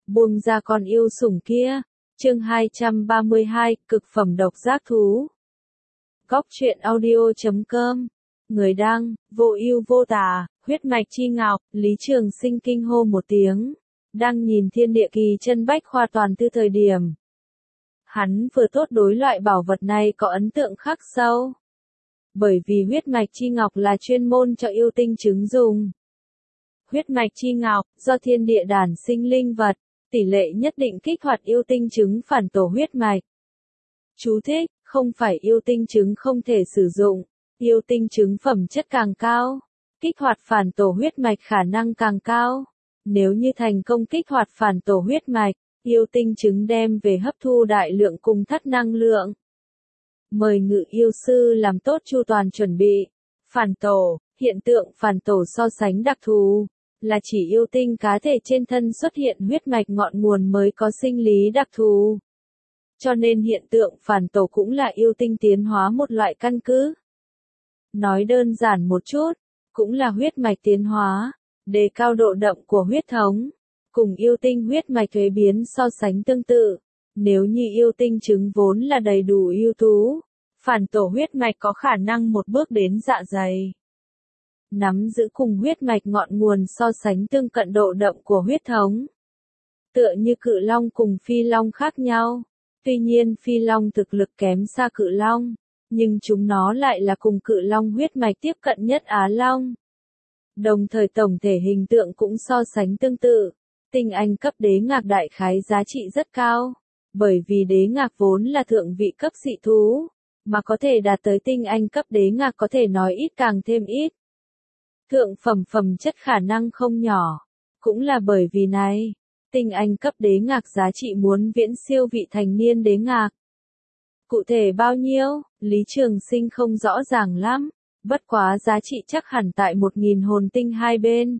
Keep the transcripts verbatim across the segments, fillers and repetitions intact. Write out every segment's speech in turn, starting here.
Buông ra con yêu sủng kia. Chương hai trăm ba mươi hai, cực phẩm độc giác thú. Góc truyện audio chấm com. Người đăng, vô ưu vô tà, huyết mạch chi ngọc, Lý Trường Sinh kinh hô một tiếng. Đang nhìn thiên địa kỳ chân bách khoa toàn thư thời điểm. Hắn vừa tốt đối loại bảo vật này có ấn tượng khắc sâu. Bởi vì huyết mạch chi ngọc là chuyên môn cho yêu tinh trứng dùng. Huyết mạch chi ngọc, do thiên địa đản sinh linh vật, tỷ lệ nhất định kích hoạt yêu tinh trứng phản tổ huyết mạch. Chú thích, không phải yêu tinh trứng không thể sử dụng, yêu tinh trứng phẩm chất càng cao, kích hoạt phản tổ huyết mạch khả năng càng cao. Nếu như thành công kích hoạt phản tổ huyết mạch, yêu tinh trứng đem về hấp thu đại lượng cung thất năng lượng. Mời ngự yêu sư làm tốt chu toàn chuẩn bị. Phản tổ, hiện tượng phản tổ so sánh đặc thù, là chỉ yêu tinh cá thể trên thân xuất hiện huyết mạch ngọn nguồn mới có sinh lý đặc thù. Cho nên hiện tượng phản tổ cũng là yêu tinh tiến hóa một loại căn cứ. Nói đơn giản một chút, cũng là huyết mạch tiến hóa, đề cao độ đậm của huyết thống, cùng yêu tinh huyết mạch thuế biến so sánh tương tự. Nếu như yêu tinh trứng vốn là đầy đủ ưu tú, phản tổ huyết mạch có khả năng một bước đến dạ dày. Nắm giữ cùng huyết mạch ngọn nguồn so sánh tương cận độ đậm của huyết thống. Tựa như cự long cùng phi long khác nhau. Tuy nhiên phi long thực lực kém xa cự long, nhưng chúng nó lại là cùng cự long huyết mạch tiếp cận nhất Á Long. Đồng thời tổng thể hình tượng cũng so sánh tương tự. Tinh anh cấp đế ngạc đại khái giá trị rất cao, bởi vì đế ngạc vốn là thượng vị cấp dị thú, mà có thể đạt tới tinh anh cấp đế ngạc có thể nói ít càng thêm ít. Thượng phẩm phẩm chất khả năng không nhỏ, cũng là bởi vì này, tinh anh cấp đế ngạc giá trị muốn viễn siêu vị thành niên đế ngạc. Cụ thể bao nhiêu, Lý Trường Sinh không rõ ràng lắm, bất quá giá trị chắc hẳn tại một nghìn hồn tinh hai bên.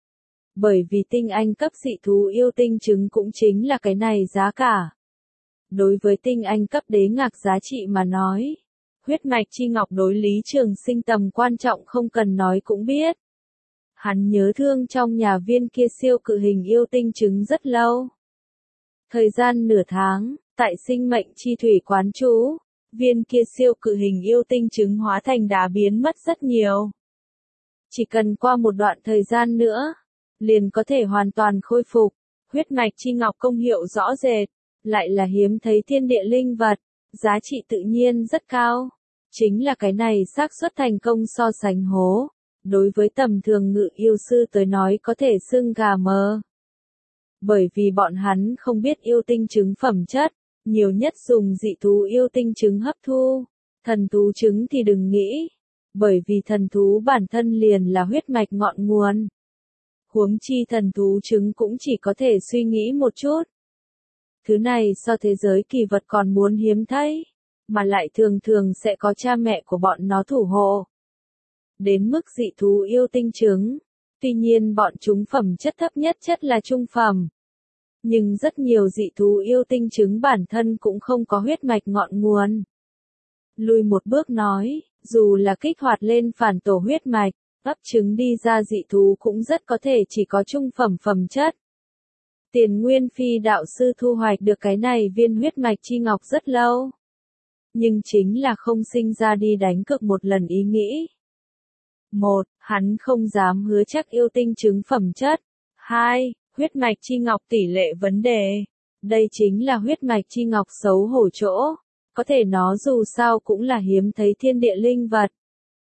Bởi vì tinh anh cấp dị thú yêu tinh trứng cũng chính là cái này giá cả. Đối với tinh anh cấp đế ngạc giá trị mà nói, huyết mạch chi ngọc đối Lý Trường Sinh tầm quan trọng không cần nói cũng biết. Hắn nhớ thương trong nhà viên kia siêu cự hình yêu tinh trứng rất lâu. Thời gian nửa tháng, tại sinh mệnh chi thủy quán trú, viên kia siêu cự hình yêu tinh trứng hóa thành đá biến mất rất nhiều. Chỉ cần qua một đoạn thời gian nữa, liền có thể hoàn toàn khôi phục. Huyết mạch chi ngọc công hiệu rõ rệt, lại là hiếm thấy thiên địa linh vật, giá trị tự nhiên rất cao. Chính là cái này xác suất thành công so sánh hố. Đối với tầm thường ngự yêu sư tới nói có thể xưng gà mờ. Bởi vì bọn hắn không biết yêu tinh trứng phẩm chất, nhiều nhất dùng dị thú yêu tinh trứng hấp thu. Thần thú trứng thì đừng nghĩ, bởi vì thần thú bản thân liền là huyết mạch ngọn nguồn. Huống chi thần thú trứng cũng chỉ có thể suy nghĩ một chút. Thứ này so thế giới kỳ vật còn muốn hiếm thấy, mà lại thường thường sẽ có cha mẹ của bọn nó thủ hộ. Đến mức dị thú yêu tinh trứng, tuy nhiên bọn chúng phẩm chất thấp nhất chất là trung phẩm. Nhưng rất nhiều dị thú yêu tinh trứng bản thân cũng không có huyết mạch ngọn nguồn. Lùi một bước nói, dù là kích hoạt lên phản tổ huyết mạch, ấp trứng đi ra dị thú cũng rất có thể chỉ có trung phẩm phẩm chất. Tiền Nguyên Phi đạo sư thu hoạch được cái này viên huyết mạch chi ngọc rất lâu. Nhưng chính là không sinh ra đi đánh cược một lần ý nghĩ. Một, hắn không dám hứa chắc yêu tinh trứng phẩm chất. Hai, huyết mạch chi ngọc tỷ lệ vấn đề. Đây chính là huyết mạch chi ngọc xấu hổ chỗ. Có thể nó dù sao cũng là hiếm thấy thiên địa linh vật.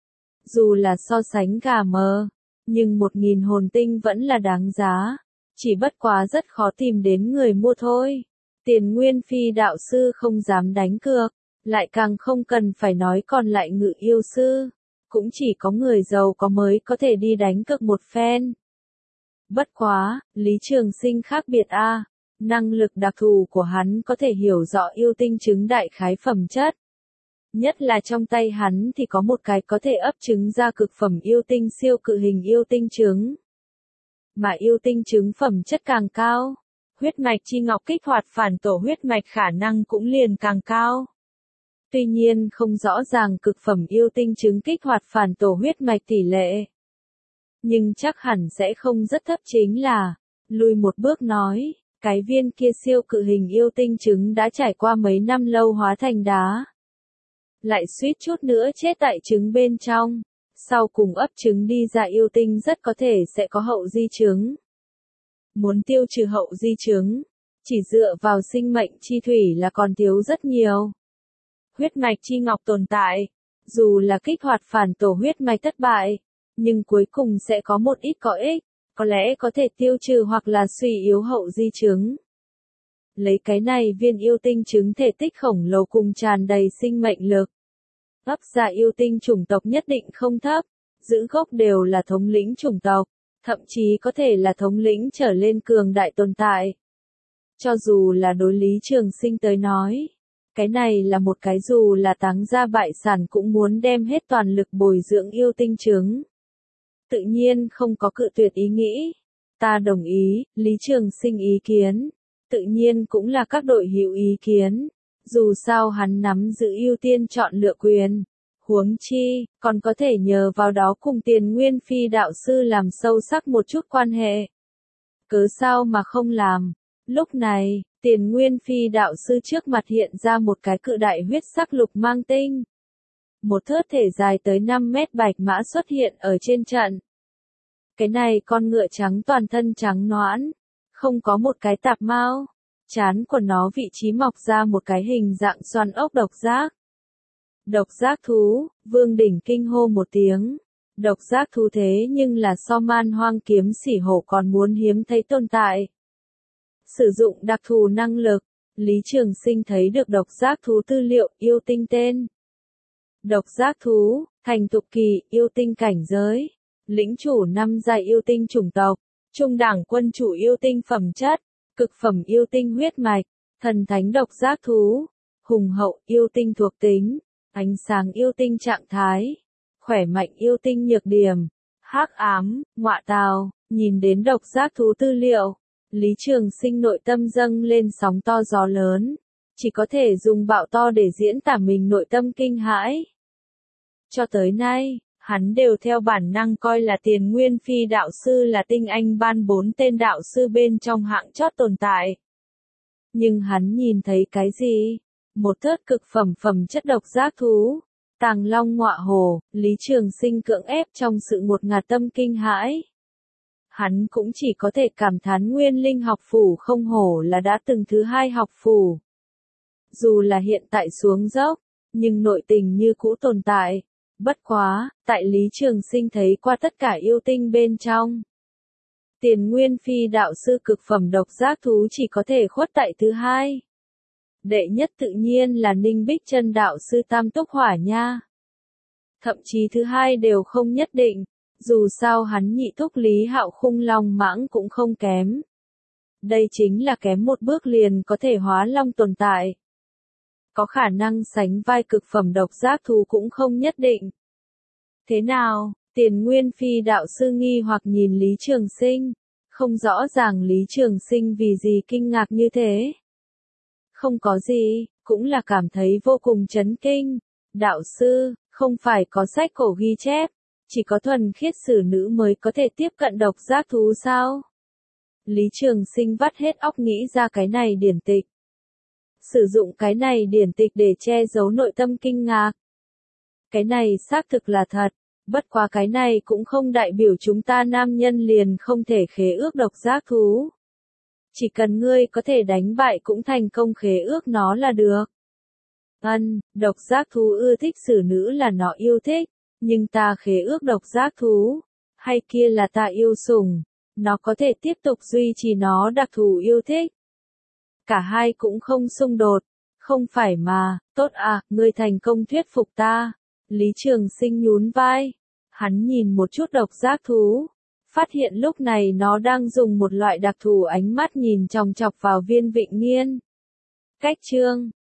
Dù là so sánh gà mờ, nhưng một nghìn hồn tinh vẫn là đáng giá. Chỉ bất quá rất khó tìm đến người mua thôi. Tiền Nguyên Phi đạo sư không dám đánh cược, lại càng không cần phải nói còn lại ngự yêu sư. Cũng chỉ có người giàu có mới có thể đi đánh cược một phen. Bất quá, Lý Trường Sinh khác biệt a, à, năng lực đặc thù của hắn có thể hiểu rõ yêu tinh trứng đại khái phẩm chất. Nhất là trong tay hắn thì có một cái có thể ấp trứng ra cực phẩm yêu tinh siêu cự hình yêu tinh trứng. Mà yêu tinh trứng phẩm chất càng cao, huyết mạch chi ngọc kích hoạt phản tổ huyết mạch khả năng cũng liền càng cao. Tuy nhiên không rõ ràng cực phẩm yêu tinh trứng kích hoạt phản tổ huyết mạch tỷ lệ. Nhưng chắc hẳn sẽ không rất thấp chính là, lùi một bước nói, Cái viên kia siêu cự hình yêu tinh trứng đã trải qua mấy năm lâu hóa thành đá. Lại suýt chút nữa chết tại trứng bên trong. Sau cùng ấp trứng đi ra yêu tinh rất có thể sẽ có hậu di chứng. Muốn tiêu trừ hậu di chứng, chỉ dựa vào sinh mệnh chi thủy là còn thiếu rất nhiều. Huyết mạch chi ngọc tồn tại, dù là kích hoạt phản tổ huyết mạch thất bại, nhưng cuối cùng sẽ có một ít có ích, có lẽ có thể tiêu trừ hoặc là suy yếu hậu di chứng. Lấy cái này viên yêu tinh trứng thể tích khổng lồ cùng tràn đầy sinh mệnh lực. Ấp ra yêu tinh chủng tộc nhất định không thấp, giữ gốc đều là thống lĩnh chủng tộc, thậm chí có thể là thống lĩnh trở lên cường đại tồn tại. Cho dù là đối Lý Trường Sinh tới nói, cái này là một cái dù là táng gia bại sản cũng muốn đem hết toàn lực bồi dưỡng yêu tinh trứng. Tự nhiên không có cự tuyệt ý nghĩ. Ta đồng ý, Lý Trường Sinh ý kiến. Tự nhiên cũng là các đội hữu ý kiến. Dù sao hắn nắm giữ ưu tiên chọn lựa quyền. Huống chi, còn có thể nhờ vào đó cùng Tiền Nguyên Phi đạo sư làm sâu sắc một chút quan hệ. Cớ sao mà không làm. Lúc này, Tiền Nguyên Phi đạo sư trước mặt hiện ra một cái cự đại huyết sắc lục mang tinh. Một thớt thể dài tới năm mét bạch mã xuất hiện ở trên trận. Cái này con ngựa trắng toàn thân trắng nõn, không có một cái tạp mao. Trán của nó vị trí mọc ra một cái hình dạng xoăn ốc độc giác. Độc giác thú, Vương Đỉnh kinh hô một tiếng. Độc giác thú thế nhưng là so man hoang kiếm sỉ hổ còn muốn hiếm thấy tồn tại. Sử dụng đặc thù năng lực, Lý Trường Sinh thấy được độc giác thú tư liệu yêu tinh tên. Độc giác thú, thành thục kỳ, yêu tinh cảnh giới. Lĩnh chủ năm giai yêu tinh chủng tộc. Trung đẳng quân chủ yêu tinh phẩm chất. Cực phẩm yêu tinh huyết mạch. Thần thánh độc giác thú. Hùng hậu yêu tinh thuộc tính. Ánh sáng yêu tinh trạng thái. Khỏe mạnh yêu tinh nhược điểm. Hắc ám, ngọa tào. Nhìn đến độc giác thú tư liệu. Lý Trường Sinh nội tâm dâng lên sóng to gió lớn. Chỉ có thể dùng bạo to để diễn tả mình nội tâm kinh hãi. Cho tới nay, hắn đều theo bản năng coi là Tiền Nguyên Phi đạo sư là tinh anh ban bốn tên đạo sư bên trong hạng chót tồn tại. Nhưng hắn nhìn thấy cái gì? Một thớt cực phẩm phẩm chất độc giác thú. Tàng long ngọa hổ, Lý Trường Sinh cưỡng ép trong sự ngột ngạt tâm kinh hãi. Hắn cũng chỉ có thể cảm thán Nguyên Linh học phủ không hổ là đã từng thứ hai học phủ. Dù là hiện tại xuống dốc, nhưng nội tình như cũ tồn tại. Bất quá, tại Lý Trường Sinh thấy qua tất cả yêu tinh bên trong. Tiền Nguyên Phi đạo sư cực phẩm độc giác thú chỉ có thể khuất tại thứ hai. Đệ nhất tự nhiên là Ninh Bích Chân đạo sư Tam Túc Hỏa nha. Thậm chí thứ hai đều không nhất định, dù sao hắn nhị thúc Lý Hạo Khung Long Mãng cũng không kém. Đây chính là kém một bước liền có thể hóa long tồn tại. Có khả năng sánh vai cực phẩm độc giác thú cũng không nhất định. Thế nào, Tiền Nguyên Phi đạo sư nghi hoặc nhìn Lý Trường Sinh, không rõ ràng Lý Trường Sinh vì gì kinh ngạc như thế. Không có gì, cũng là cảm thấy vô cùng chấn kinh. Đạo sư, không phải có sách cổ ghi chép, chỉ có thuần khiết sử nữ mới có thể tiếp cận độc giác thú sao? Lý Trường Sinh vắt hết óc nghĩ ra cái này điển tịch. Sử dụng cái này điển tịch để che giấu nội tâm kinh ngạc. Cái này xác thực là thật, bất quá cái này cũng không đại biểu chúng ta nam nhân liền không thể khế ước độc giác thú. Chỉ cần ngươi có thể đánh bại cũng thành công khế ước nó là được. Ân, độc giác thú ưa thích xử nữ là nó yêu thích, nhưng ta khế ước độc giác thú, hay kia là ta yêu sủng, nó có thể tiếp tục duy trì nó đặc thù yêu thích. Cả hai cũng không xung đột, không phải mà, tốt à, ngươi thành công thuyết phục ta. Lý Trường Sinh nhún vai, hắn nhìn một chút độc giác thú, phát hiện lúc này nó đang dùng một loại đặc thù ánh mắt nhìn chòng chọc vào Viên Vịnh Nghiên. Cách chương